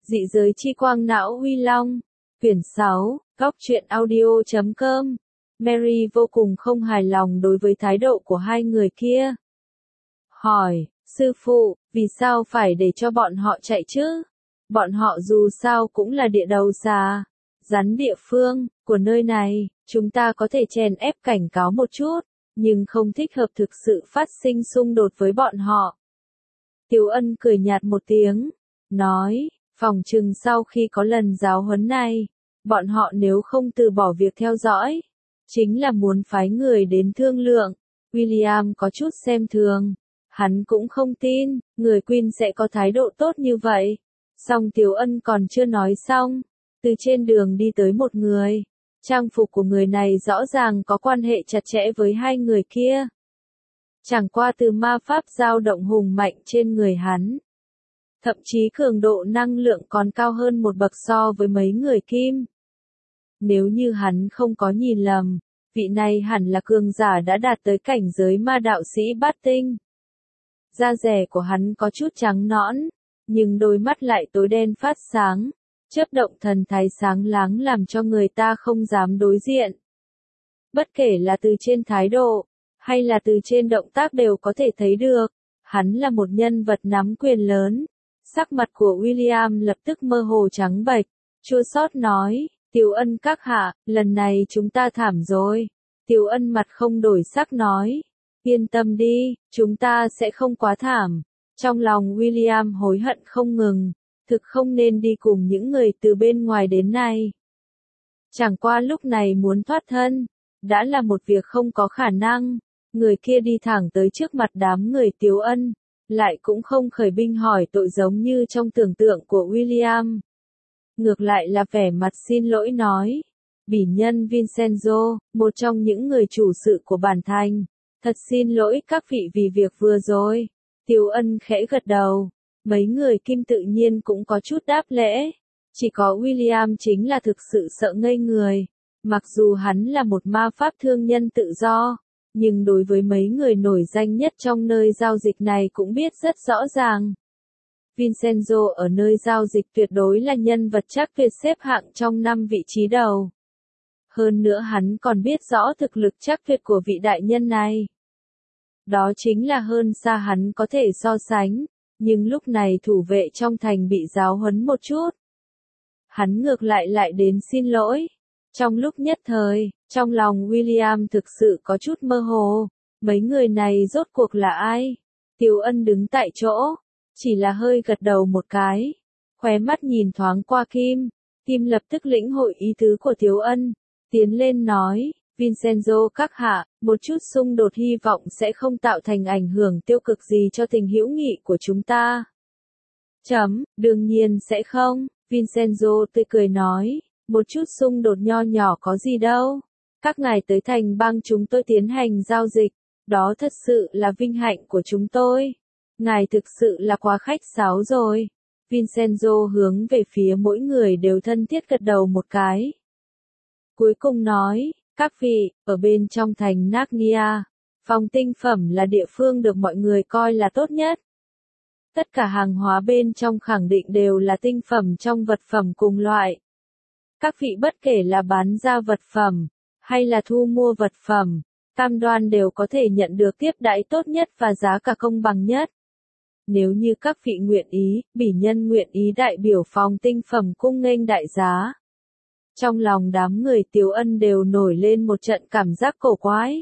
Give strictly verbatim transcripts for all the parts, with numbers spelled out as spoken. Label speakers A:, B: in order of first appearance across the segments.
A: Dị giới chi quang não uy long. Quyển sáu, góc truyện audio chấm com. Mary vô cùng không hài lòng đối với thái độ của hai người kia. Hỏi, sư phụ, vì sao phải để cho bọn họ chạy chứ? Bọn họ dù sao cũng là địa đầu xà, rắn địa phương của nơi này, chúng ta có thể chèn ép cảnh cáo một chút, nhưng không thích hợp thực sự phát sinh xung đột với bọn họ. Tiếu Ân cười nhạt một tiếng, nói, phòng chừng sau khi có lần giáo huấn này, bọn họ nếu không từ bỏ việc theo dõi, chính là muốn phái người đến thương lượng. William có chút xem thường, hắn cũng không tin, người Queen sẽ có thái độ tốt như vậy. Song Tiếu Ân còn chưa nói xong, từ trên đường đi tới một người, trang phục của người này rõ ràng có quan hệ chặt chẽ với hai người kia. Chẳng qua từ ma pháp dao động hùng mạnh trên người hắn, thậm chí cường độ năng lượng còn cao hơn một bậc so với mấy người Kim. Nếu như hắn không có nhìn lầm, vị này hẳn là cường giả đã đạt tới cảnh giới ma đạo sĩ bát tinh. Da rẻ của hắn có chút trắng nõn, nhưng đôi mắt lại tối đen phát sáng, chớp động thần thái sáng láng làm cho người ta không dám đối diện. Bất kể là từ trên thái độ, hay là từ trên động tác đều có thể thấy được, hắn là một nhân vật nắm quyền lớn. Sắc mặt của William lập tức mơ hồ trắng bệch, chua xót nói, Tiếu Ân các hạ, lần này chúng ta thảm rồi. Tiếu Ân mặt không đổi sắc nói, yên tâm đi, chúng ta sẽ không quá thảm. Trong lòng William hối hận không ngừng, thực không nên đi cùng những người từ bên ngoài đến này. Chẳng qua lúc này muốn thoát thân, đã là một việc không có khả năng. Người kia đi thẳng tới trước mặt đám người Tiếu Ân, lại cũng không khởi binh hỏi tội giống như trong tưởng tượng của William. Ngược lại là vẻ mặt xin lỗi nói, bỉ nhân Vincenzo, một trong những người chủ sự của bản thành, thật xin lỗi các vị vì việc vừa rồi. Tiếu Ân khẽ gật đầu, mấy người Kim tự nhiên cũng có chút đáp lễ, chỉ có William chính là thực sự sợ ngây người, mặc dù hắn là một ma pháp thương nhân tự do. Nhưng đối với mấy người nổi danh nhất trong nơi giao dịch này cũng biết rất rõ ràng. Vincenzo ở nơi giao dịch tuyệt đối là nhân vật chắc tuyệt xếp hạng trong năm vị trí đầu. Hơn nữa hắn còn biết rõ thực lực chắc tuyệt của vị đại nhân này. Đó chính là hơn xa hắn có thể so sánh, nhưng lúc này thủ vệ trong thành bị giáo huấn một chút. Hắn ngược lại lại đến xin lỗi. Trong lúc nhất thời, trong lòng William thực sự có chút mơ hồ, mấy người này rốt cuộc là ai? Tiếu Ân đứng tại chỗ, chỉ là hơi gật đầu một cái, khóe mắt nhìn thoáng qua Kim, Kim lập tức lĩnh hội ý tứ của Tiếu Ân, tiến lên nói, Vincenzo các hạ, một chút xung đột hy vọng sẽ không tạo thành ảnh hưởng tiêu cực gì cho tình hữu nghị của chúng ta. Chấm, đương nhiên sẽ không, Vincenzo tươi cười nói. Một chút xung đột nho nhỏ có gì đâu. Các ngài tới thành bang chúng tôi tiến hành giao dịch, đó thật sự là vinh hạnh của chúng tôi. Ngài thực sự là quá khách sáo rồi. Vincenzo hướng về phía mỗi người đều thân thiết gật đầu một cái. Cuối cùng nói, các vị, ở bên trong thành Narnia, phòng tinh phẩm là địa phương được mọi người coi là tốt nhất. Tất cả hàng hóa bên trong khẳng định đều là tinh phẩm trong vật phẩm cùng loại. Các vị bất kể là bán ra vật phẩm, hay là thu mua vật phẩm, cam đoan đều có thể nhận được tiếp đãi tốt nhất và giá cả công bằng nhất. Nếu như các vị nguyện ý, bỉ nhân nguyện ý đại biểu phòng tinh phẩm cung nghênh đại giá. Trong lòng đám người Tiếu Ân đều nổi lên một trận cảm giác cổ quái.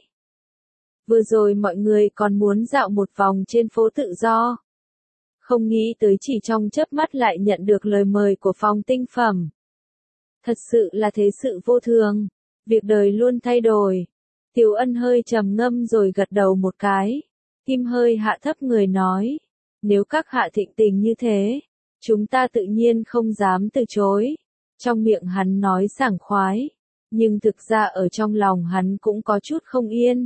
A: Vừa rồi mọi người còn muốn dạo một vòng trên phố tự do. Không nghĩ tới chỉ trong chớp mắt lại nhận được lời mời của phòng tinh phẩm. Thật sự là thế sự vô thường, việc đời luôn thay đổi. Tiếu Ân hơi trầm ngâm rồi gật đầu một cái. Kim hơi hạ thấp người nói, nếu các hạ thịnh tình như thế, chúng ta tự nhiên không dám từ chối. Trong miệng hắn nói sảng khoái, nhưng thực ra ở trong lòng hắn cũng có chút không yên.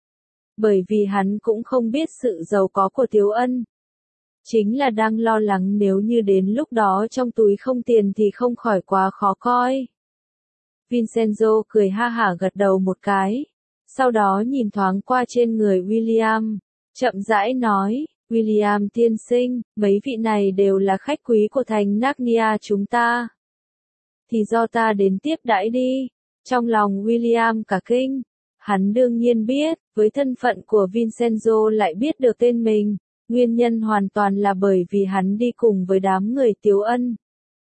A: Bởi vì hắn cũng không biết sự giàu có của Tiếu Ân. Chính là đang lo lắng nếu như đến lúc đó trong túi không tiền thì không khỏi quá khó coi. Vincenzo cười ha hả gật đầu một cái, sau đó nhìn thoáng qua trên người William, chậm rãi nói, William tiên sinh, mấy vị này đều là khách quý của thành Narnia chúng ta. Thì do ta đến tiếp đãi đi. Trong lòng William cả kinh. Hắn đương nhiên biết, với thân phận của Vincenzo lại biết được tên mình. Nguyên nhân hoàn toàn là bởi vì hắn đi cùng với đám người Tiếu Ân.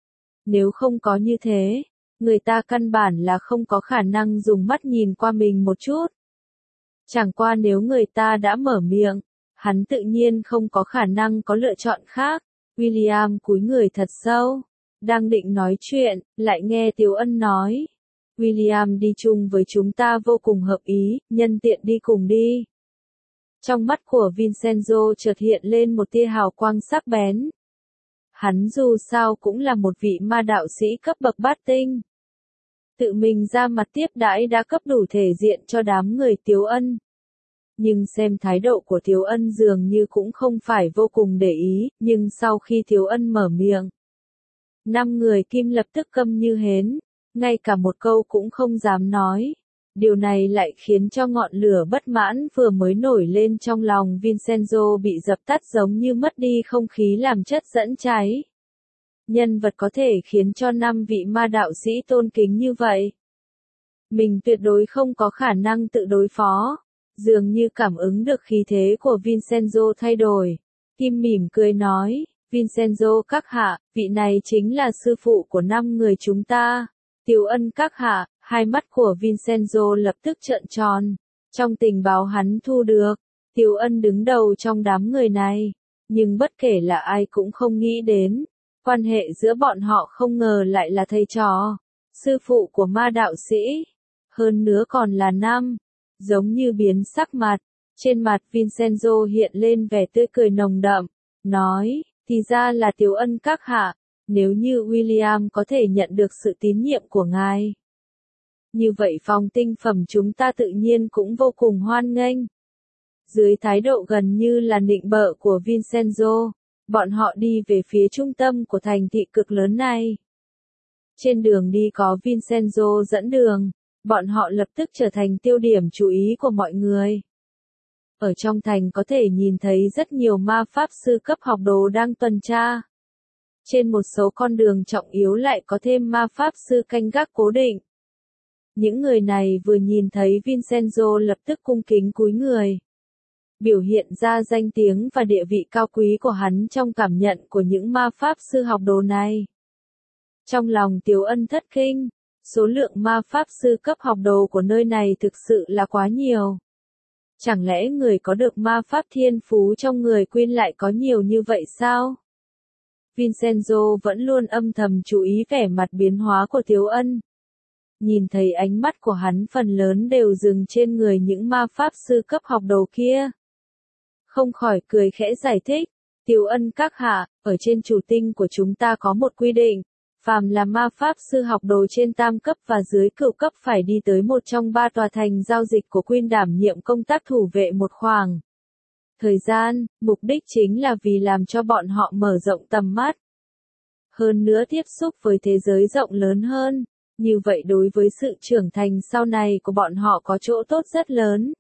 A: Nếu không có như thế, người ta căn bản là không có khả năng dùng mắt nhìn qua mình một chút. Chẳng qua nếu người ta đã mở miệng, hắn tự nhiên không có khả năng có lựa chọn khác. William cúi người thật sâu, đang định nói chuyện, lại nghe Tiếu Ân nói. William đi chung với chúng ta vô cùng hợp ý, nhân tiện đi cùng đi. Trong mắt của Vincenzo chợt hiện lên một tia hào quang sắc bén. Hắn dù sao cũng là một vị ma đạo sĩ cấp bậc bát tinh. Tự mình ra mặt tiếp đãi đã cấp đủ thể diện cho đám người Tiếu Ân. Nhưng xem thái độ của Tiếu Ân dường như cũng không phải vô cùng để ý, nhưng sau khi Tiếu Ân mở miệng, năm người Kim lập tức câm như hến, ngay cả một câu cũng không dám nói. Điều này lại khiến cho ngọn lửa bất mãn vừa mới nổi lên trong lòng Vincenzo bị dập tắt giống như mất đi không khí làm chất dẫn cháy. Nhân vật có thể khiến cho năm vị ma đạo sĩ tôn kính như vậy. Mình tuyệt đối không có khả năng tự đối phó. Dường như cảm ứng được khí thế của Vincenzo thay đổi. Kim mỉm cười nói, Vincenzo các hạ, vị này chính là sư phụ của năm người chúng ta. Tiếu Ân các hạ, hai mắt của Vincenzo lập tức trợn tròn. Trong tình báo hắn thu được, Tiếu Ân đứng đầu trong đám người này. Nhưng bất kể là ai cũng không nghĩ đến. Quan hệ giữa bọn họ không ngờ lại là thầy trò. Sư phụ của ma đạo sĩ. Hơn nữa còn là nam. Giống như biến sắc mặt. Trên mặt Vincenzo hiện lên vẻ tươi cười nồng đậm. Nói, thì ra là Tiếu Ân các hạ. Nếu như William có thể nhận được sự tín nhiệm của ngài. Như vậy phòng tinh phẩm chúng ta tự nhiên cũng vô cùng hoan nghênh. Dưới thái độ gần như là nịnh bợ của Vincenzo, bọn họ đi về phía trung tâm của thành thị cực lớn này. Trên đường đi có Vincenzo dẫn đường, bọn họ lập tức trở thành tiêu điểm chú ý của mọi người. Ở trong thành có thể nhìn thấy rất nhiều ma pháp sư cấp học đồ đang tuần tra. Trên một số con đường trọng yếu lại có thêm ma pháp sư canh gác cố định. Những người này vừa nhìn thấy Vincenzo lập tức cung kính cúi người. Biểu hiện ra danh tiếng và địa vị cao quý của hắn trong cảm nhận của những ma pháp sư học đồ này. Trong lòng Tiếu Ân thất kinh, số lượng ma pháp sư cấp học đồ của nơi này thực sự là quá nhiều. Chẳng lẽ người có được ma pháp thiên phú trong người Queen lại có nhiều như vậy sao? Vincenzo vẫn luôn âm thầm chú ý vẻ mặt biến hóa của Tiếu Ân. Nhìn thấy ánh mắt của hắn phần lớn đều dừng trên người những ma pháp sư cấp học đồ kia. Không khỏi cười khẽ giải thích, Tiếu Ân các hạ, ở trên chủ tinh của chúng ta có một quy định, phàm là ma pháp sư học đồ trên tam cấp và dưới cửu cấp phải đi tới một trong ba tòa thành giao dịch của Queen đảm nhiệm công tác thủ vệ một khoảng thời gian, mục đích chính là vì làm cho bọn họ mở rộng tầm mắt. Hơn nữa tiếp xúc với thế giới rộng lớn hơn, như vậy đối với sự trưởng thành sau này của bọn họ có chỗ tốt rất lớn.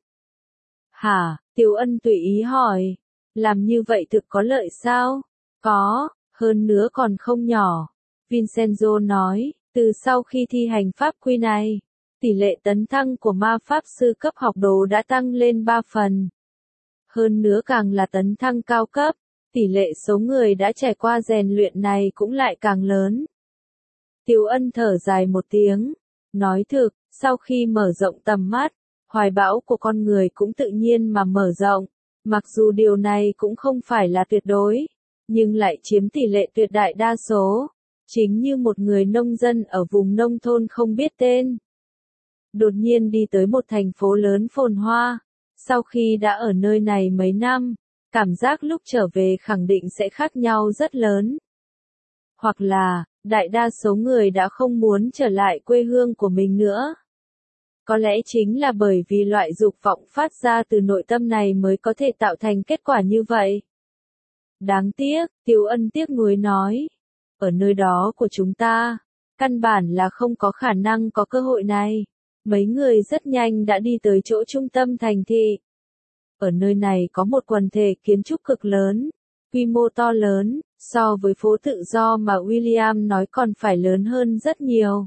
A: Hả, Tiếu Ân tùy ý hỏi, làm như vậy thực có lợi sao? Có, hơn nữa còn không nhỏ. Vincenzo nói, từ sau khi thi hành pháp quy này, tỷ lệ tấn thăng của ma pháp sư cấp học đồ đã tăng lên ba phần. Hơn nữa càng là tấn thăng cao cấp, tỷ lệ số người đã trải qua rèn luyện này cũng lại càng lớn. Tiếu Ân thở dài một tiếng, nói thực, sau khi mở rộng tầm mắt, hoài bão của con người cũng tự nhiên mà mở rộng, mặc dù điều này cũng không phải là tuyệt đối, nhưng lại chiếm tỷ lệ tuyệt đại đa số, chính như một người nông dân ở vùng nông thôn không biết tên. Đột nhiên đi tới một thành phố lớn phồn hoa, sau khi đã ở nơi này mấy năm, cảm giác lúc trở về khẳng định sẽ khác nhau rất lớn. Hoặc là, đại đa số người đã không muốn trở lại quê hương của mình nữa. Có lẽ chính là bởi vì loại dục vọng phát ra từ nội tâm này mới có thể tạo thành kết quả như vậy. Đáng tiếc, Tiếu Ân tiếc nuối nói. Ở nơi đó của chúng ta, căn bản là không có khả năng có cơ hội này. Mấy người rất nhanh đã đi tới chỗ trung tâm thành thị. Ở nơi này có một quần thể kiến trúc cực lớn, quy mô to lớn, so với phố tự do mà William nói còn phải lớn hơn rất nhiều.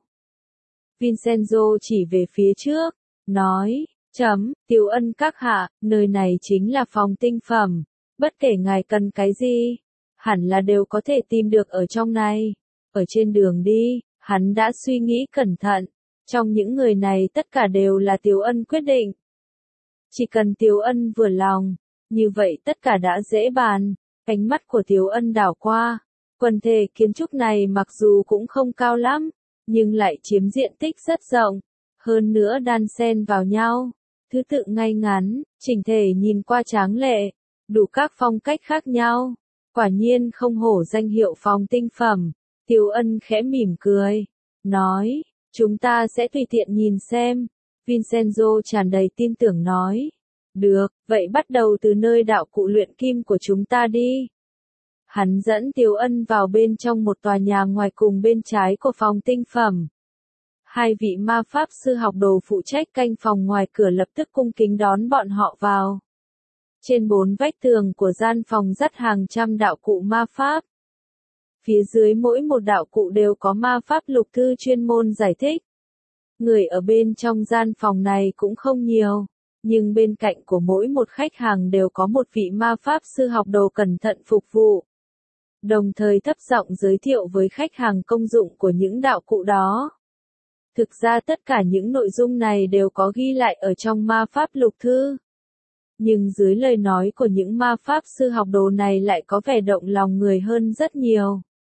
A: Vincenzo chỉ về phía trước, nói, chấm, Tiếu Ân các hạ, nơi này chính là phòng tinh phẩm, bất kể ngài cần cái gì, hẳn là đều có thể tìm được ở trong này. Ở trên đường đi, hắn đã suy nghĩ cẩn thận, trong những người này tất cả đều là Tiếu Ân quyết định. Chỉ cần Tiếu Ân vừa lòng, như vậy tất cả đã dễ bàn. Ánh mắt của Tiếu Ân đảo qua, quần thể kiến trúc này mặc dù cũng không cao lắm, nhưng lại chiếm diện tích rất rộng, hơn nữa đan xen vào nhau, thứ tự ngay ngắn, chỉnh thể nhìn qua tráng lệ, đủ các phong cách khác nhau, quả nhiên không hổ danh hiệu phòng tinh phẩm. Tiếu Ân khẽ mỉm cười, nói, chúng ta sẽ tùy tiện nhìn xem. Vincenzo tràn đầy tin tưởng nói, được, vậy bắt đầu từ nơi đạo cụ luyện kim của chúng ta đi. Hắn dẫn Tiếu Ân vào bên trong một tòa nhà ngoài cùng bên trái của phòng tinh phẩm. Hai vị ma pháp sư học đồ phụ trách canh phòng ngoài cửa lập tức cung kính đón bọn họ vào. Trên bốn vách tường của gian phòng dắt hàng trăm đạo cụ ma pháp. Phía dưới mỗi một đạo cụ đều có ma pháp lục thư chuyên môn giải thích. Người ở bên trong gian phòng này cũng không nhiều, nhưng bên cạnh của mỗi một khách hàng đều có một vị ma pháp sư học đồ cẩn thận phục vụ. Đồng thời thấp giọng giới thiệu với khách hàng công dụng của những đạo cụ đó. Thực ra tất cả những nội dung này đều có ghi lại ở trong ma pháp lục thư. Nhưng dưới lời nói của những ma pháp sư học đồ này lại có vẻ động lòng người hơn rất nhiều.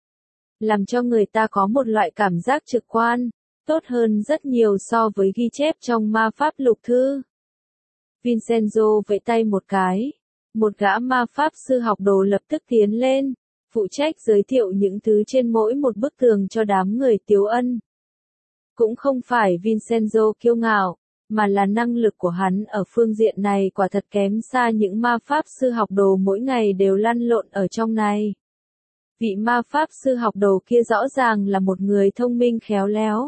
A: Làm cho người ta có một loại cảm giác trực quan, tốt hơn rất nhiều so với ghi chép trong ma pháp lục thư. Vincenzo vẫy tay một cái. Một gã ma pháp sư học đồ lập tức tiến lên, phụ trách giới thiệu những thứ trên mỗi một bức tường cho đám người Tiếu Ân. Cũng không phải Vincenzo kiêu ngạo, mà là năng lực của hắn ở phương diện này quả thật kém xa những ma pháp sư học đồ mỗi ngày đều lăn lộn ở trong này. Vị ma pháp sư học đồ kia rõ ràng là một người thông minh khéo léo.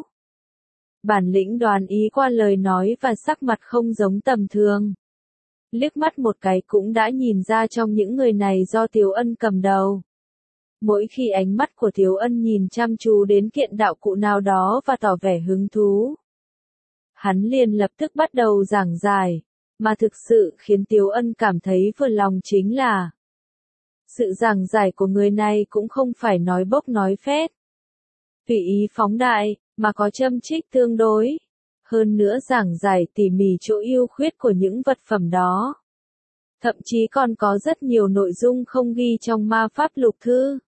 A: Bản lĩnh đoán ý qua lời nói và sắc mặt không giống tầm thường. Liếc mắt một cái cũng đã nhìn ra trong những người này do Tiếu Ân cầm đầu. Mỗi khi ánh mắt của Tiếu Ân nhìn chăm chú đến kiện đạo cụ nào đó và tỏ vẻ hứng thú, hắn liền lập tức bắt đầu giảng giải, mà thực sự khiến Tiếu Ân cảm thấy vừa lòng chính là sự giảng giải của người này cũng không phải nói bốc nói phét, tùy ý phóng đại, mà có châm trích tương đối. Hơn nữa giảng giải tỉ mỉ chỗ ưu khuyết của những vật phẩm đó. Thậm chí còn có rất nhiều nội dung không ghi trong ma pháp lục thư.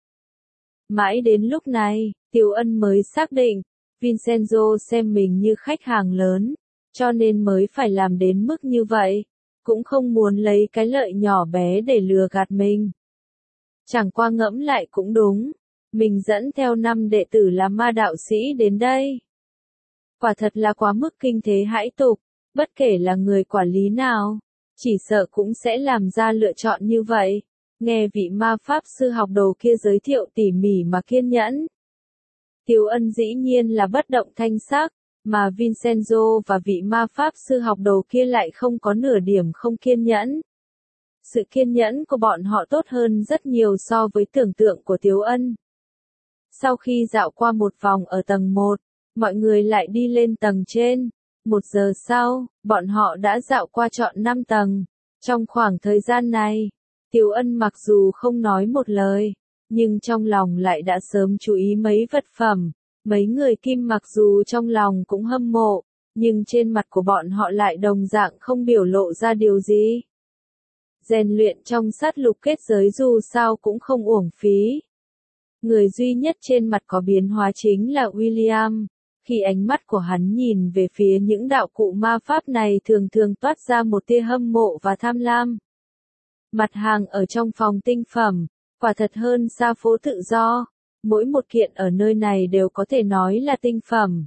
A: Mãi đến lúc này, Tiếu Ân mới xác định, Vincenzo xem mình như khách hàng lớn, cho nên mới phải làm đến mức như vậy, cũng không muốn lấy cái lợi nhỏ bé để lừa gạt mình. Chẳng qua ngẫm lại cũng đúng, mình dẫn theo năm đệ tử là ma đạo sĩ đến đây. Quả thật là quá mức kinh thế hãi tục, bất kể là người quản lý nào, chỉ sợ cũng sẽ làm ra lựa chọn như vậy. Nghe vị ma pháp sư học đồ kia giới thiệu tỉ mỉ mà kiên nhẫn. Tiếu Ân dĩ nhiên là bất động thanh sắc, mà Vincenzo và vị ma pháp sư học đồ kia lại không có nửa điểm không kiên nhẫn. Sự kiên nhẫn của bọn họ tốt hơn rất nhiều so với tưởng tượng của Tiếu Ân. Sau khi dạo qua một vòng ở tầng một, mọi người lại đi lên tầng trên. Một giờ sau, bọn họ đã dạo qua trọn năm tầng. Trong khoảng thời gian này, Tiếu Ân mặc dù không nói một lời, nhưng trong lòng lại đã sớm chú ý mấy vật phẩm. Mấy người Kim mặc dù trong lòng cũng hâm mộ, nhưng trên mặt của bọn họ lại đồng dạng không biểu lộ ra điều gì. Rèn luyện trong sát lục kết giới dù sao cũng không uổng phí. Người duy nhất trên mặt có biến hóa chính là William. Khi ánh mắt của hắn nhìn về phía những đạo cụ ma pháp này thường thường toát ra một tia hâm mộ và tham lam. Mặt hàng ở trong phòng tinh phẩm, quả thật hơn xa phố tự do. Mỗi một kiện ở nơi này đều có thể nói là tinh phẩm.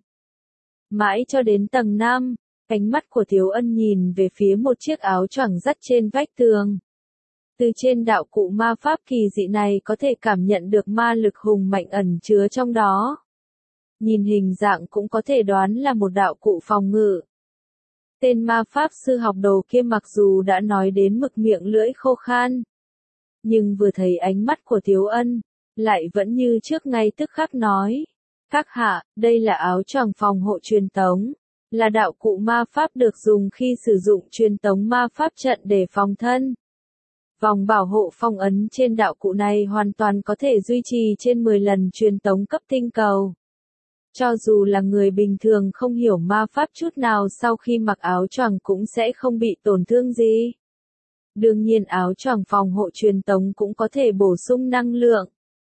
A: Mãi cho đến tầng năm, ánh mắt của Tiếu Ân nhìn về phía một chiếc áo choàng dắt trên vách tường. Từ trên đạo cụ ma pháp kỳ dị này có thể cảm nhận được ma lực hùng mạnh ẩn chứa trong đó. Nhìn hình dạng cũng có thể đoán là một đạo cụ phòng ngự. Tên ma pháp sư học đồ kia mặc dù đã nói đến mực miệng lưỡi khô khan, nhưng vừa thấy ánh mắt của Tiếu Ân, lại vẫn như trước ngay tức khắc nói. Các hạ, đây là áo choàng phòng hộ truyền tống, là đạo cụ ma pháp được dùng khi sử dụng truyền tống ma pháp trận để phòng thân. Vòng bảo hộ phong ấn trên đạo cụ này hoàn toàn có thể duy trì trên mười lần truyền tống cấp tinh cầu. Cho dù là người bình thường không hiểu ma pháp chút nào sau khi mặc áo choàng cũng sẽ không bị tổn thương gì. Đương nhiên áo choàng phòng hộ truyền tống cũng có thể bổ sung năng lượng.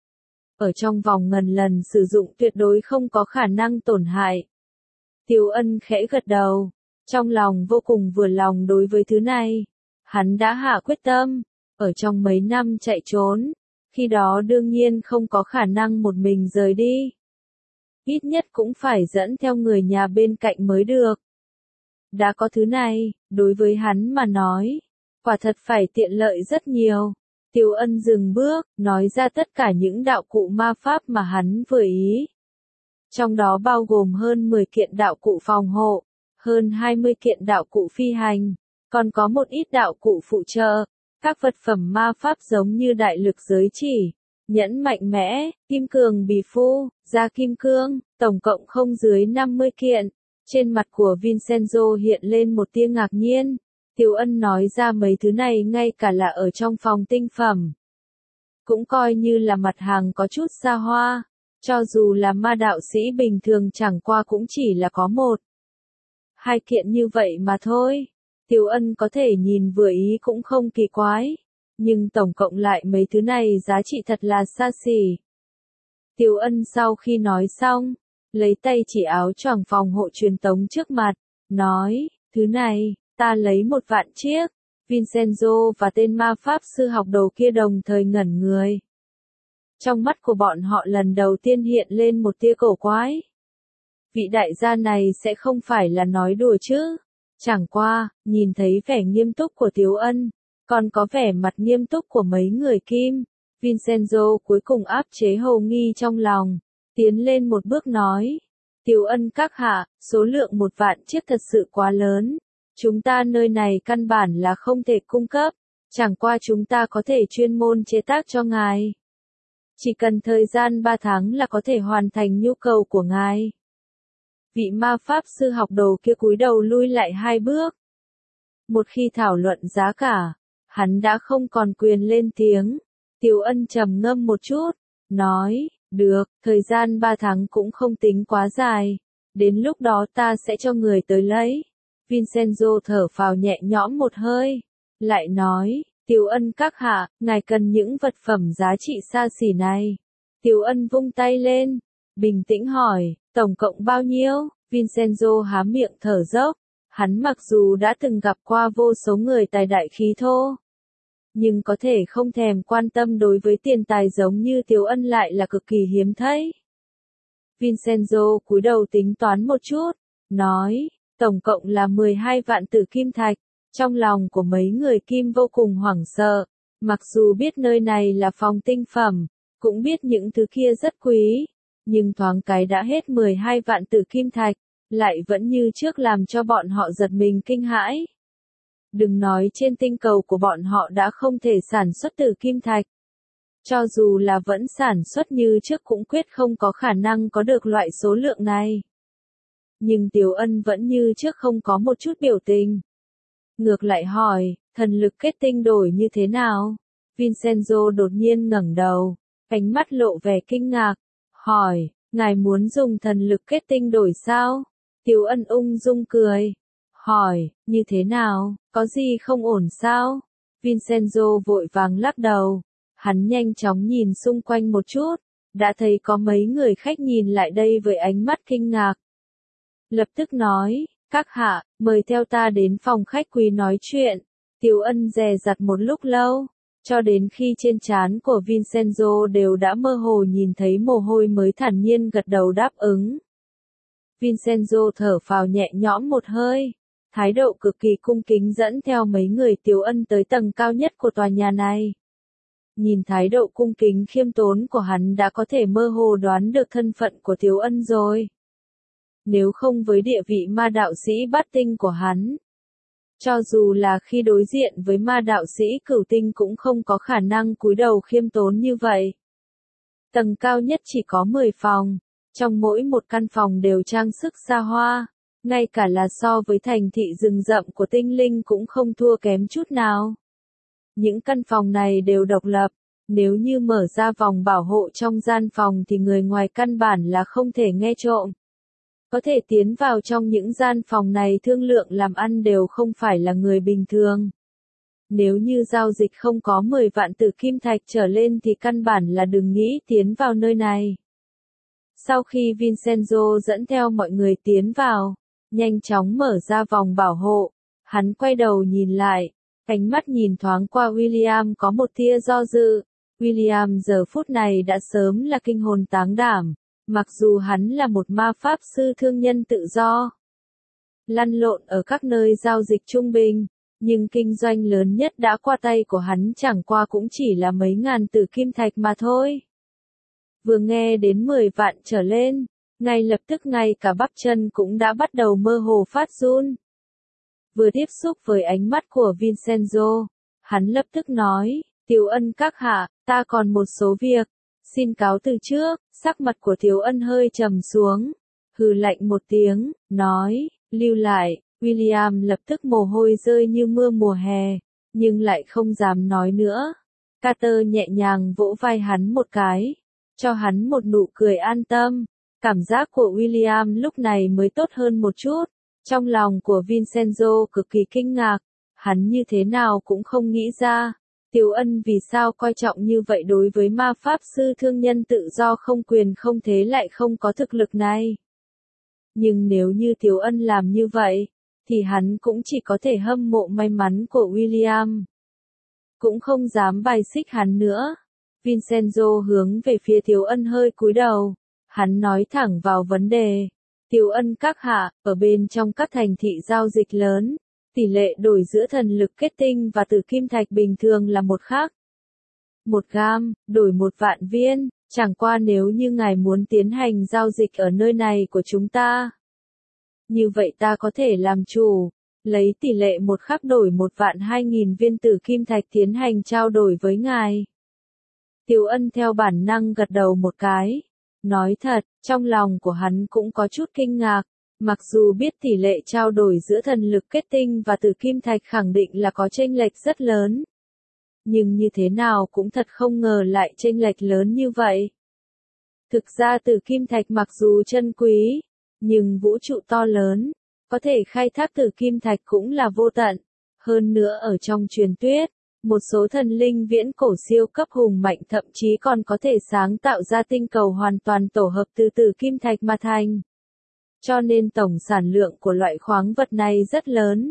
A: Ở trong vòng ngàn lần sử dụng tuyệt đối không có khả năng tổn hại. Tiếu Ân khẽ gật đầu, trong lòng vô cùng vừa lòng đối với thứ này. Hắn đã hạ quyết tâm, ở trong mấy năm chạy trốn, khi đó đương nhiên không có khả năng một mình rời đi. Ít nhất cũng phải dẫn theo người nhà bên cạnh mới được. Đã có thứ này, đối với hắn mà nói, quả thật phải tiện lợi rất nhiều. Tiếu Ân dừng bước, nói ra tất cả những đạo cụ ma pháp mà hắn vừa ý. Trong đó bao gồm hơn mười kiện đạo cụ phòng hộ, hơn hai mươi kiện đạo cụ phi hành, còn có một ít đạo cụ phụ trợ, các vật phẩm ma pháp giống như đại lực giới chỉ, nhẫn mạnh mẽ, kim cường bì phu, da kim cương, tổng cộng không dưới năm mươi kiện. Trên mặt của Vincenzo hiện lên một tia ngạc nhiên. Tiếu Ân nói ra mấy thứ này ngay cả là ở trong phòng tinh phẩm. Cũng coi như là mặt hàng có chút xa hoa, cho dù là ma đạo sĩ bình thường chẳng qua cũng chỉ là có một. Hai kiện như vậy mà thôi. Tiếu Ân có thể nhìn vừa ý cũng không kỳ quái, nhưng tổng cộng lại mấy thứ này giá trị thật là xa xỉ. Tiếu Ân sau khi nói xong, lấy tay chỉ áo choàng phòng hộ truyền tống trước mặt, nói, thứ này, ta lấy một vạn chiếc. Vincenzo và tên ma pháp sư học đồ kia đồng thời ngẩn người. Trong mắt của bọn họ lần đầu tiên hiện lên một tia cổ quái. Vị đại gia này sẽ không phải là nói đùa chứ? Chẳng qua, nhìn thấy vẻ nghiêm túc của Tiếu Ân, còn có vẻ mặt nghiêm túc của mấy người Kim, Vincenzo cuối cùng áp chế hồ nghi trong lòng, tiến lên một bước nói. Tiếu Ân các hạ, số lượng một vạn chiếc thật sự quá lớn. Chúng ta nơi này căn bản là không thể cung cấp, chẳng qua chúng ta có thể chuyên môn chế tác cho ngài. Chỉ cần thời gian ba tháng là có thể hoàn thành nhu cầu của ngài. Vị ma pháp sư học đồ kia cúi đầu lui lại hai bước. Một khi thảo luận giá cả, hắn đã không còn quyền lên tiếng. Tiếu Ân trầm ngâm một chút, nói, được, thời gian ba tháng cũng không tính quá dài. Đến lúc đó ta sẽ cho người tới lấy. Vincenzo thở phào nhẹ nhõm một hơi, lại nói, Tiếu Ân các hạ, ngài cần những vật phẩm giá trị xa xỉ này. Tiếu Ân vung tay lên, bình tĩnh hỏi, tổng cộng bao nhiêu? Vincenzo há miệng thở dốc, hắn mặc dù đã từng gặp qua vô số người tài đại khí thô, nhưng có thể không thèm quan tâm đối với tiền tài giống như Tiếu Ân lại là cực kỳ hiếm thấy. Vincenzo cúi đầu tính toán một chút, nói, tổng cộng là mười hai vạn tử kim thạch. Trong lòng của mấy người Kim vô cùng hoảng sợ, mặc dù biết nơi này là phòng tinh phẩm, cũng biết những thứ kia rất quý, nhưng thoáng cái đã hết mười hai vạn tử kim thạch, lại vẫn như trước làm cho bọn họ giật mình kinh hãi. Đừng nói trên tinh cầu của bọn họ đã không thể sản xuất tử kim thạch. Cho dù là vẫn sản xuất như trước cũng quyết không có khả năng có được loại số lượng này. Nhưng Tiếu Ân vẫn như trước không có một chút biểu tình. Ngược lại hỏi, thần lực kết tinh đổi như thế nào? Vincenzo đột nhiên ngẩng đầu, ánh mắt lộ vẻ kinh ngạc, hỏi, ngài muốn dùng thần lực kết tinh đổi sao? Tiếu Ân ung dung cười, hỏi, như thế nào, có gì không ổn sao? Vincenzo vội vàng lắc đầu, hắn nhanh chóng nhìn xung quanh một chút, đã thấy có mấy người khách nhìn lại đây với ánh mắt kinh ngạc. Lập tức nói, các hạ, mời theo ta đến phòng khách quý nói chuyện. Tiếu Ân dè dặt một lúc lâu, cho đến khi trên trán của Vincenzo đều đã mơ hồ nhìn thấy mồ hôi mới thản nhiên gật đầu đáp ứng. Vincenzo thở phào nhẹ nhõm một hơi, thái độ cực kỳ cung kính dẫn theo mấy người Tiếu Ân tới tầng cao nhất của tòa nhà này. Nhìn thái độ cung kính khiêm tốn của hắn đã có thể mơ hồ đoán được thân phận của Tiếu Ân rồi. Nếu không với địa vị ma đạo sĩ bát tinh của hắn, Cho dù là khi đối diện với ma đạo sĩ cửu tinh cũng không có khả năng cúi đầu khiêm tốn như vậy. Tầng cao nhất chỉ có mười phòng, trong mỗi một căn phòng đều trang sức xa hoa, ngay cả là so với thành thị rừng rậm của tinh linh cũng không thua kém chút nào. Những căn phòng này đều độc lập, nếu như mở ra vòng bảo hộ trong gian phòng thì người ngoài căn bản là không thể nghe trộm. Có thể tiến vào trong những gian phòng này thương lượng làm ăn đều không phải là người bình thường. Nếu như giao dịch không có mười vạn tử kim thạch trở lên thì căn bản là đừng nghĩ tiến vào nơi này. Sau khi Vincenzo dẫn theo mọi người tiến vào, nhanh chóng mở ra vòng bảo hộ, hắn quay đầu nhìn lại, ánh mắt nhìn thoáng qua William có một tia do dự. William giờ phút này đã sớm là kinh hồn táng đảm, mặc dù hắn là một ma pháp sư thương nhân tự do, lăn lộn ở các nơi giao dịch trung bình, nhưng kinh doanh lớn nhất đã qua tay của hắn chẳng qua cũng chỉ là mấy ngàn tử kim thạch mà thôi. Vừa nghe đến mười vạn trở lên, ngay lập tức ngay cả bắp chân cũng đã bắt đầu mơ hồ phát run. Vừa tiếp xúc với ánh mắt của Vincenzo, hắn lập tức nói, Tiểu Ân các hạ, ta còn một số việc, xin cáo từ trước. Sắc mặt của Tiểu Ân hơi trầm xuống, hừ lạnh một tiếng, nói, lưu lại. William lập tức mồ hôi rơi như mưa mùa hè, nhưng lại không dám nói nữa. Carter nhẹ nhàng vỗ vai hắn một cái, cho hắn một nụ cười an tâm. Cảm giác của William lúc này mới tốt hơn một chút. Trong lòng của Vincenzo cực kỳ kinh ngạc, hắn như thế nào cũng không nghĩ ra, Tiểu Ân vì sao coi trọng như vậy đối với ma pháp sư thương nhân tự do không quyền không thế lại không có thực lực này. Nhưng nếu như Tiểu Ân làm như vậy, thì hắn cũng chỉ có thể hâm mộ may mắn của William. Cũng không dám bài xích hắn nữa. Vincenzo hướng về phía Tiểu Ân hơi cúi đầu. Hắn nói thẳng vào vấn đề. Tiểu Ân các hạ, ở bên trong các thành thị giao dịch lớn, tỷ lệ đổi giữa thần lực kết tinh và tử kim thạch bình thường là một khác. Một gam, đổi một vạn viên, chẳng qua nếu như ngài muốn tiến hành giao dịch ở nơi này của chúng ta. Như vậy ta có thể làm chủ, lấy tỷ lệ một khắc đổi một vạn hai nghìn viên tử kim thạch tiến hành trao đổi với ngài. Tiểu Ân theo bản năng gật đầu một cái. Nói thật, trong lòng của hắn cũng có chút kinh ngạc, mặc dù biết tỷ lệ trao đổi giữa thần lực kết tinh và tử kim thạch khẳng định là có chênh lệch rất lớn. Nhưng như thế nào cũng thật không ngờ lại chênh lệch lớn như vậy. Thực ra tử kim thạch mặc dù chân quý, nhưng vũ trụ to lớn, có thể khai thác tử kim thạch cũng là vô tận. Hơn nữa ở trong truyền thuyết, một số thần linh viễn cổ siêu cấp hùng mạnh thậm chí còn có thể sáng tạo ra tinh cầu hoàn toàn tổ hợp từ tử kim thạch mà thành. Cho nên tổng sản lượng của loại khoáng vật này rất lớn.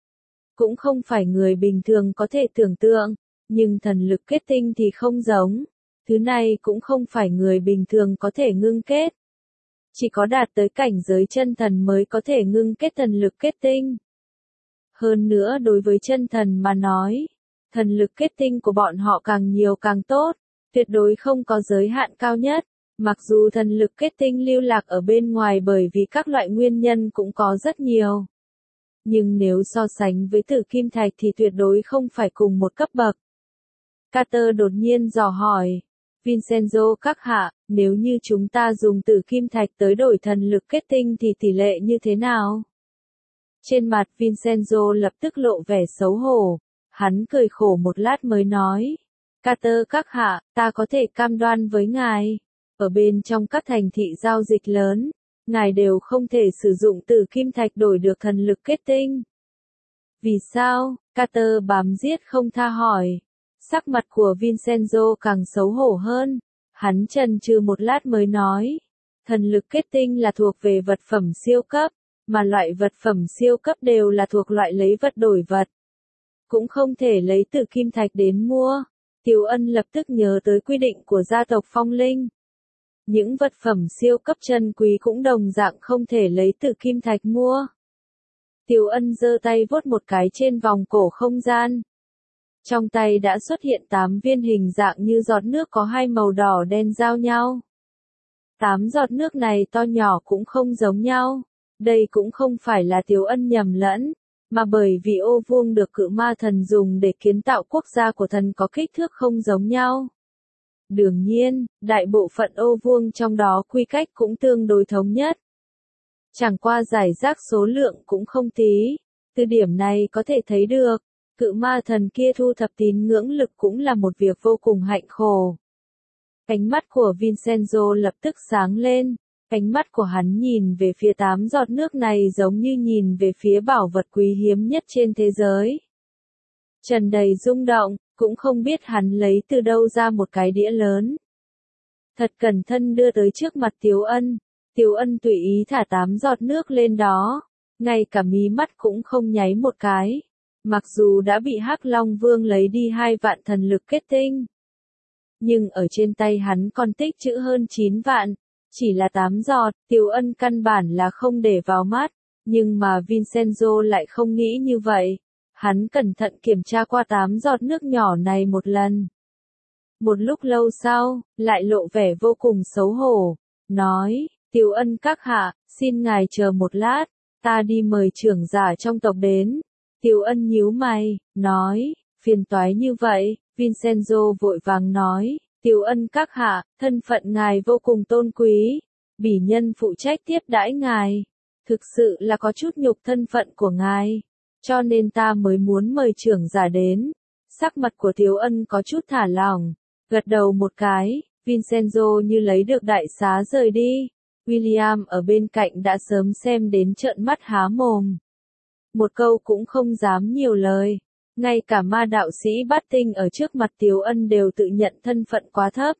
A: Cũng không phải người bình thường có thể tưởng tượng, nhưng thần lực kết tinh thì không giống. Thứ này cũng không phải người bình thường có thể ngưng kết. Chỉ có đạt tới cảnh giới chân thần mới có thể ngưng kết thần lực kết tinh. Hơn nữa đối với chân thần mà nói, thần lực kết tinh của bọn họ càng nhiều càng tốt, tuyệt đối không có giới hạn cao nhất. Mặc dù thần lực kết tinh lưu lạc ở bên ngoài bởi vì các loại nguyên nhân cũng có rất nhiều. Nhưng nếu so sánh với tử kim thạch thì tuyệt đối không phải cùng một cấp bậc. Carter đột nhiên dò hỏi, Vincenzo các hạ, nếu như chúng ta dùng tử kim thạch tới đổi thần lực kết tinh thì tỷ lệ như thế nào? Trên mặt Vincenzo lập tức lộ vẻ xấu hổ, hắn cười khổ một lát mới nói, Carter các hạ, ta có thể cam đoan với ngài. Ở bên trong các thành thị giao dịch lớn, ngài đều không thể sử dụng tử kim thạch đổi được thần lực kết tinh. Vì sao? Carter bám giết không tha hỏi. Sắc mặt của Vincenzo càng xấu hổ hơn. Hắn chần chừ một lát mới nói. Thần lực kết tinh là thuộc về vật phẩm siêu cấp, mà loại vật phẩm siêu cấp đều là thuộc loại lấy vật đổi vật. Cũng không thể lấy tử kim thạch đến mua. Tiểu Ân lập tức nhớ tới quy định của gia tộc Phong Linh. Những vật phẩm siêu cấp chân quý cũng đồng dạng không thể lấy tử kim thạch mua. Tiểu Ân giơ tay vuốt một cái trên vòng cổ không gian. Trong tay đã xuất hiện tám viên hình dạng như giọt nước có hai màu đỏ đen giao nhau. Tám giọt nước này to nhỏ cũng không giống nhau. Đây cũng không phải là Tiểu Ân nhầm lẫn, mà bởi vì ô vuông được cự ma thần dùng để kiến tạo quốc gia của thần có kích thước không giống nhau. Đương nhiên, đại bộ phận ô vuông trong đó quy cách cũng tương đối thống nhất. Chẳng qua giải rác số lượng cũng không tí. Từ điểm này có thể thấy được, cự ma thần kia thu thập tín ngưỡng lực cũng là một việc vô cùng hạnh khổ. Ánh mắt của Vincenzo lập tức sáng lên, ánh mắt của hắn nhìn về phía tám giọt nước này giống như nhìn về phía bảo vật quý hiếm nhất trên thế giới. Trần đầy rung động, cũng không biết hắn lấy từ đâu ra một cái đĩa lớn. Thật cẩn thận đưa tới trước mặt Tiếu Ân, Tiếu Ân tùy ý thả tám giọt nước lên đó, ngay cả mí mắt cũng không nháy một cái. Mặc dù đã bị Hắc Long Vương lấy đi hai vạn thần lực kết tinh, nhưng ở trên tay hắn còn tích trữ hơn chín vạn, chỉ là tám giọt, Tiếu Ân căn bản là không để vào mắt, nhưng mà Vincenzo lại không nghĩ như vậy. Hắn cẩn thận kiểm tra qua tám giọt nước nhỏ này một lần. Một lúc lâu sau, lại lộ vẻ vô cùng xấu hổ, nói, Tiếu Ân các hạ, xin ngài chờ một lát, ta đi mời trưởng giả trong tộc đến. Tiếu Ân nhíu mày, nói, phiền toái như vậy, Vincenzo vội vàng nói, Tiếu Ân các hạ, thân phận ngài vô cùng tôn quý, bỉ nhân phụ trách tiếp đãi ngài, thực sự là có chút nhục thân phận của ngài, cho nên ta mới muốn mời trưởng giả đến. Sắc mặt của Tiếu Ân có chút thả lỏng, gật đầu một cái, Vincenzo như lấy được đại xá rời đi. William ở bên cạnh đã sớm xem đến trợn mắt há mồm. Một câu cũng không dám nhiều lời. Ngay cả ma đạo sĩ bát tinh ở trước mặt Tiếu Ân đều tự nhận thân phận quá thấp.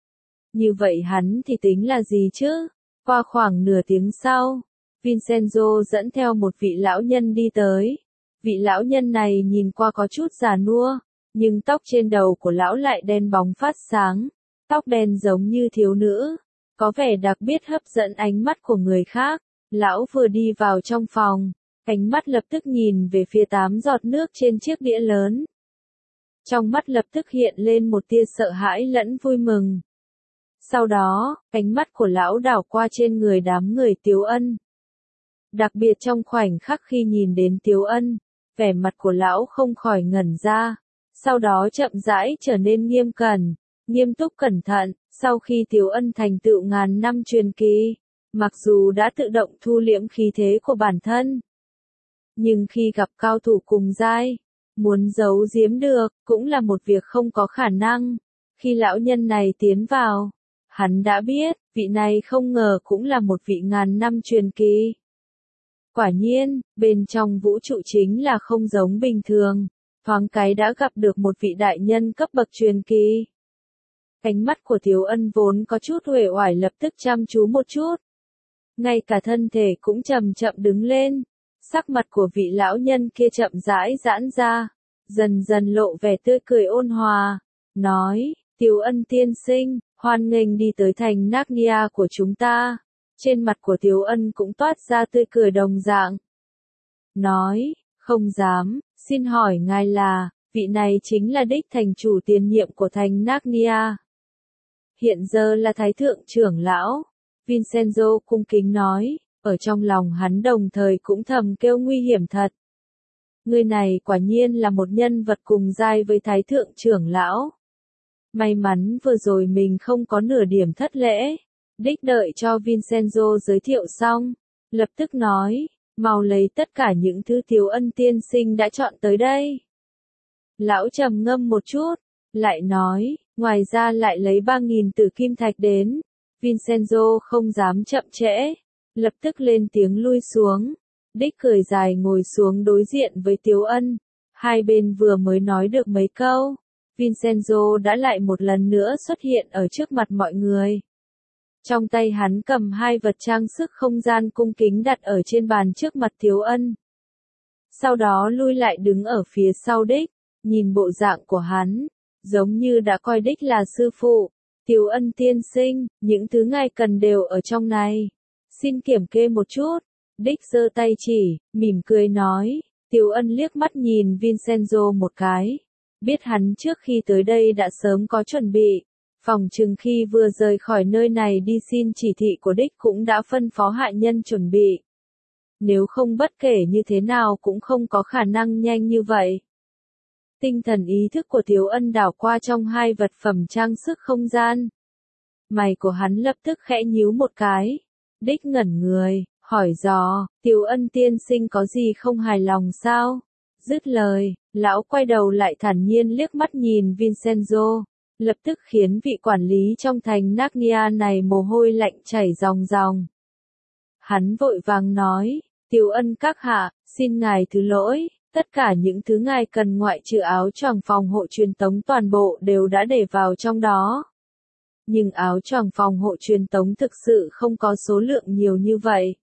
A: Như vậy hắn thì tính là gì chứ? Qua khoảng nửa tiếng sau, Vincenzo dẫn theo một vị lão nhân đi tới. Vị lão nhân này nhìn qua có chút già nua, nhưng tóc trên đầu của lão lại đen bóng phát sáng. Tóc đen giống như thiếu nữ, có vẻ đặc biệt hấp dẫn ánh mắt của người khác. Lão vừa đi vào trong phòng, ánh mắt lập tức nhìn về phía tám giọt nước trên chiếc đĩa lớn. Trong mắt lập tức hiện lên một tia sợ hãi lẫn vui mừng. Sau đó, ánh mắt của lão đảo qua trên người đám người Tiếu Ân. Đặc biệt trong khoảnh khắc khi nhìn đến Tiếu Ân, vẻ mặt của lão không khỏi ngẩn ra. Sau đó chậm rãi trở nên nghiêm cẩn, nghiêm túc cẩn thận. Sau khi Tiếu Ân thành tựu ngàn năm truyền kỳ, mặc dù đã tự động thu liễm khí thế của bản thân, nhưng khi gặp cao thủ cùng giai, muốn giấu giếm được, cũng là một việc không có khả năng. Khi lão nhân này tiến vào, hắn đã biết, vị này không ngờ cũng là một vị ngàn năm truyền kỳ. Quả nhiên, bên trong vũ trụ chính là không giống bình thường, thoáng cái đã gặp được một vị đại nhân cấp bậc truyền kỳ. Ánh mắt của Tiếu Ân vốn có chút uể oải lập tức chăm chú một chút. Ngay cả thân thể cũng chậm chậm đứng lên. Sắc mặt của vị lão nhân kia chậm rãi giãn ra, dần dần lộ vẻ tươi cười ôn hòa, nói, Tiếu Ân tiên sinh, hoan nghênh đi tới thành Narnia của chúng ta. Trên mặt của Tiếu Ân cũng toát ra tươi cười đồng dạng. Nói, không dám, xin hỏi ngài là, vị này chính là đích thành chủ tiền nhiệm của thành Narnia. Hiện giờ là thái thượng trưởng lão. Vincenzo cung kính nói. Ở trong lòng hắn đồng thời cũng thầm kêu nguy hiểm thật. Người này quả nhiên là một nhân vật cùng giai với thái thượng trưởng lão. May mắn vừa rồi mình không có nửa điểm thất lễ. Đích đợi cho Vincenzo giới thiệu xong, lập tức nói, mau lấy tất cả những thứ Tiếu Ân tiên sinh đã chọn tới đây. Lão trầm ngâm một chút, lại nói, ngoài ra lại lấy ba nghìn tử kim thạch đến. Vincenzo không dám chậm trễ, lập tức lên tiếng lui xuống. Đích cười dài ngồi xuống đối diện với Tiếu Ân. Hai bên vừa mới nói được mấy câu, Vincenzo đã lại một lần nữa xuất hiện ở trước mặt mọi người. Trong tay hắn cầm hai vật trang sức không gian cung kính đặt ở trên bàn trước mặt Tiếu Ân. Sau đó lui lại đứng ở phía sau đích, nhìn bộ dạng của hắn, giống như đã coi đích là sư phụ. Tiếu Ân tiên sinh, những thứ ngài cần đều ở trong này. Xin kiểm kê một chút. Đích giơ tay chỉ, mỉm cười nói. Tiếu Ân liếc mắt nhìn Vincenzo một cái. Biết hắn trước khi tới đây đã sớm có chuẩn bị. Phòng chừng khi vừa rời khỏi nơi này đi xin chỉ thị của đích cũng đã phân phó hạ nhân chuẩn bị. nếu không bất kể như thế nào cũng không có khả năng nhanh như vậy. Tinh thần ý thức của Tiếu Ân đảo qua trong hai vật phẩm trang sức không gian. Mày của hắn lập tức khẽ nhíu một cái. Đích ngẩn người, hỏi dò, Tiếu Ân tiên sinh có gì không hài lòng sao? Dứt lời, lão quay đầu lại thản nhiên liếc mắt nhìn Vincenzo, lập tức khiến vị quản lý trong thành Narnia này mồ hôi lạnh chảy ròng ròng. Hắn vội vàng nói, Tiếu Ân các hạ, xin ngài thứ lỗi, tất cả những thứ ngài cần ngoại trừ áo choàng phòng hộ truyền tống toàn bộ đều đã để vào trong đó. Nhưng áo choàng phòng hộ truyền tống thực sự không có số lượng nhiều như vậy.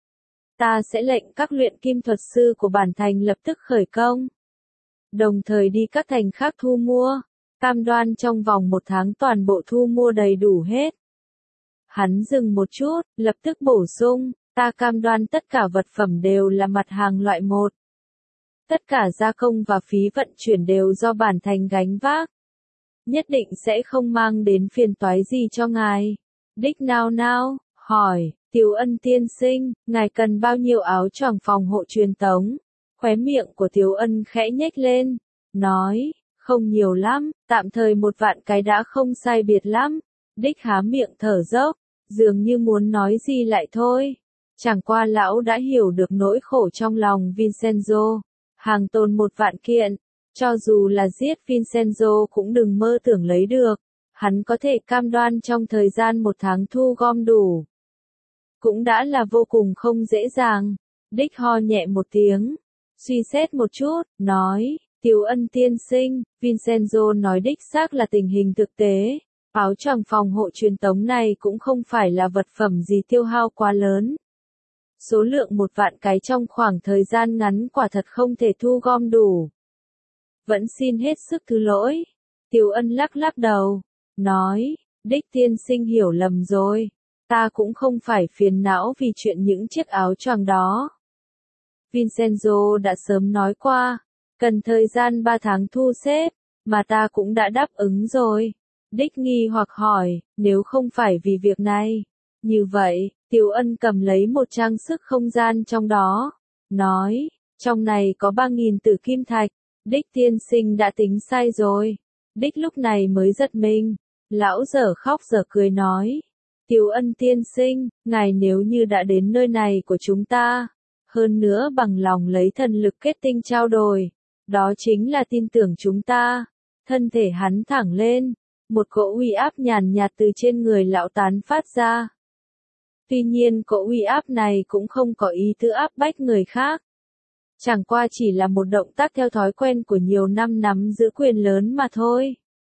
A: Ta sẽ lệnh các luyện kim thuật sư của bản thành lập tức khởi công. Đồng thời đi các thành khác thu mua, cam đoan trong vòng một tháng toàn bộ thu mua đầy đủ hết. Hắn dừng một chút, lập tức bổ sung, ta cam đoan tất cả vật phẩm đều là mặt hàng loại một. Tất cả gia công và phí vận chuyển đều do bản thành gánh vác. Nhất định sẽ không mang đến phiền toái gì cho ngài. Đích nao nao, hỏi, Tiếu Ân tiên sinh, ngài cần bao nhiêu áo choàng phòng hộ truyền tống? Khóe miệng của Tiếu Ân khẽ nhếch lên, nói, không nhiều lắm, tạm thời một vạn cái đã không sai biệt lắm. Đích há miệng thở dốc, dường như muốn nói gì lại thôi. Chẳng qua lão đã hiểu được nỗi khổ trong lòng Vincenzo. Hàng tồn một vạn kiện, cho dù là giết Vincenzo cũng đừng mơ tưởng lấy được. Hắn có thể cam đoan trong thời gian một tháng thu gom đủ. Cũng đã là vô cùng không dễ dàng. Đích ho nhẹ một tiếng, suy xét một chút, nói, Tiếu Ân tiên sinh, Vincenzo nói đích xác là tình hình thực tế. Áo choàng phòng hộ truyền tống này cũng không phải là vật phẩm gì tiêu hao quá lớn. Số lượng một vạn cái trong khoảng thời gian ngắn quả thật không thể thu gom đủ. Vẫn xin hết sức thứ lỗi. Tiếu Ân lắc lắc đầu, nói, đích tiên sinh hiểu lầm rồi. Ta cũng không phải phiền não vì chuyện những chiếc áo choàng đó. Vincenzo đã sớm nói qua, cần thời gian ba tháng thu xếp, mà ta cũng đã đáp ứng rồi. Đích nghi hoặc hỏi, nếu không phải vì việc này. Như vậy, Tiếu Ân cầm lấy một trang sức không gian trong đó, nói, trong này có ba nghìn tử kim thạch. Đích tiên sinh đã tính sai rồi. Đích lúc này mới giật mình. Lão dở khóc dở cười nói, Tiếu Ân tiên sinh, ngài nếu như đã đến nơi này của chúng ta, hơn nữa bằng lòng lấy thần lực kết tinh trao đổi, đó chính là tin tưởng chúng ta. Thân thể hắn thẳng lên, một cỗ uy áp nhàn nhạt từ trên người lão tán phát ra. Tuy nhiên cỗ uy áp này cũng không có ý tứ áp bách người khác. Chẳng qua chỉ là một động tác theo thói quen của nhiều năm nắm giữ quyền lớn mà thôi.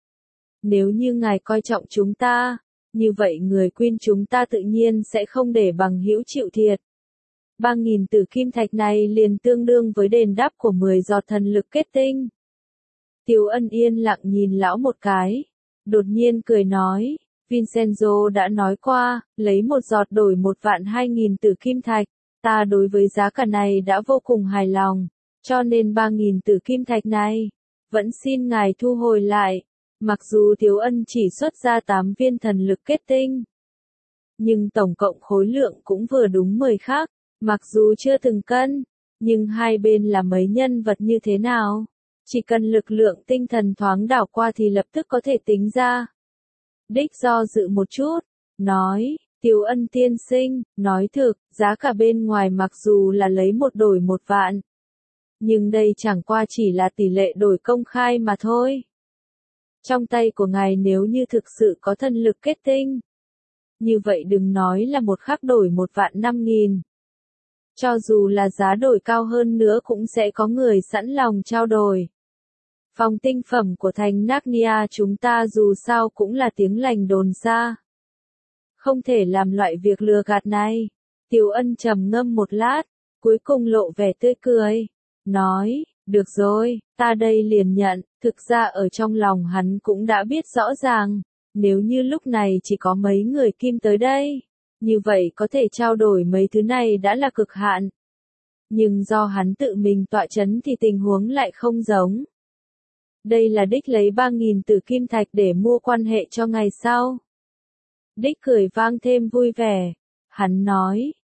A: Nếu như ngài coi trọng chúng ta, như vậy người Queen chúng ta tự nhiên sẽ không để bằng hữu chịu thiệt. Ba nghìn tử kim thạch này liền tương đương với đền đáp của mười giọt thần lực kết tinh. Tiếu Ân yên lặng nhìn lão một cái, đột nhiên cười nói, Vincenzo đã nói qua, lấy một giọt đổi một vạn hai nghìn tử kim thạch, ta đối với giá cả này đã vô cùng hài lòng, cho nên ba nghìn tử kim thạch này, vẫn xin ngài thu hồi lại. Mặc dù Tiếu Ân chỉ xuất ra tám viên thần lực kết tinh, nhưng tổng cộng khối lượng cũng vừa đúng mười khắc, mặc dù chưa từng cân, nhưng hai bên là mấy nhân vật như thế nào, chỉ cần lực lượng tinh thần thoáng đảo qua thì lập tức có thể tính ra. Đích do dự một chút, nói, Tiếu Ân tiên sinh, nói thực, giá cả bên ngoài mặc dù là lấy một đổi một vạn, nhưng đây chẳng qua chỉ là tỷ lệ đổi công khai mà thôi. Trong tay của ngài nếu như thực sự có thần lực kết tinh, như vậy đừng nói là một khắc đổi một vạn năm nghìn. Cho dù là giá đổi cao hơn nữa cũng sẽ có người sẵn lòng trao đổi. Phòng tinh phẩm của thành Narnia chúng ta dù sao cũng là tiếng lành đồn xa. Không thể làm loại việc lừa gạt này. Tiếu Ân trầm ngâm một lát, cuối cùng lộ vẻ tươi cười, nói, được rồi, ta đây liền nhận. Thực ra ở trong lòng hắn cũng đã biết rõ ràng, nếu như lúc này chỉ có mấy người kim tới đây, như vậy có thể trao đổi mấy thứ này đã là cực hạn. Nhưng do hắn tự mình tọa chấn thì tình huống lại không giống. Đây là đích lấy ba nghìn tử kim thạch để mua quan hệ cho ngày sau. Đích cười vang thêm vui vẻ. Hắn nói,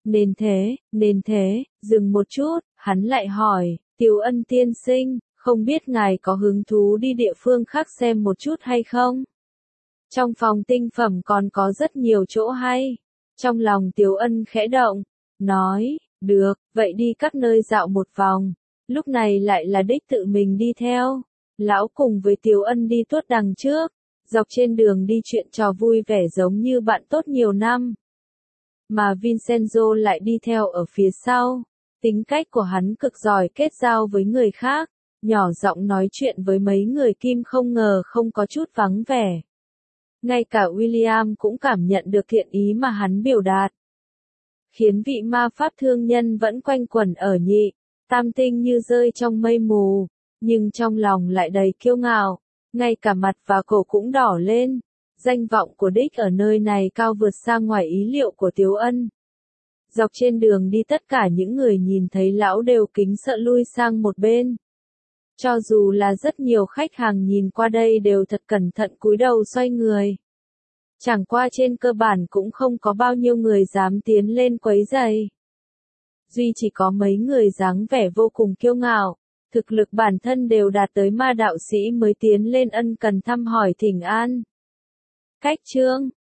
A: Nên thế, nên thế, dừng một chút, hắn lại hỏi, Tiếu Ân tiên sinh, không biết ngài có hứng thú đi địa phương khác xem một chút hay không? Trong phòng tinh phẩm còn có rất nhiều chỗ hay. Trong lòng Tiếu Ân khẽ động, nói, được, vậy đi các nơi dạo một vòng. Lúc này lại là đích tự mình đi theo. Lão cùng với Tiếu Ân đi tuốt đằng trước, dọc trên đường đi chuyện trò vui vẻ giống như bạn tốt nhiều năm. Mà Vincenzo lại đi theo ở phía sau. Tính cách của hắn cực giỏi kết giao với người khác, nhỏ giọng nói chuyện với mấy người Kim không ngờ không có chút vắng vẻ. Ngay cả William cũng cảm nhận được thiện ý mà hắn biểu đạt. Khiến vị ma pháp thương nhân vẫn quanh quẩn ở nhị, tam tinh như rơi trong mây mù, nhưng trong lòng lại đầy kiêu ngạo, ngay cả mặt và cổ cũng đỏ lên. Danh vọng của đích ở nơi này cao vượt xa ngoài ý liệu của Tiếu Ân. Dọc trên đường đi tất cả những người nhìn thấy lão đều kính sợ lui sang một bên. Cho dù là rất nhiều khách hàng nhìn qua đây đều thật cẩn thận cúi đầu xoay người. Chẳng qua trên cơ bản cũng không có bao nhiêu người dám tiến lên quấy rầy. Duy chỉ có mấy người dáng vẻ vô cùng kiêu ngạo, thực lực bản thân đều đạt tới ma đạo sĩ mới tiến lên ân cần thăm hỏi thỉnh an. Cách chương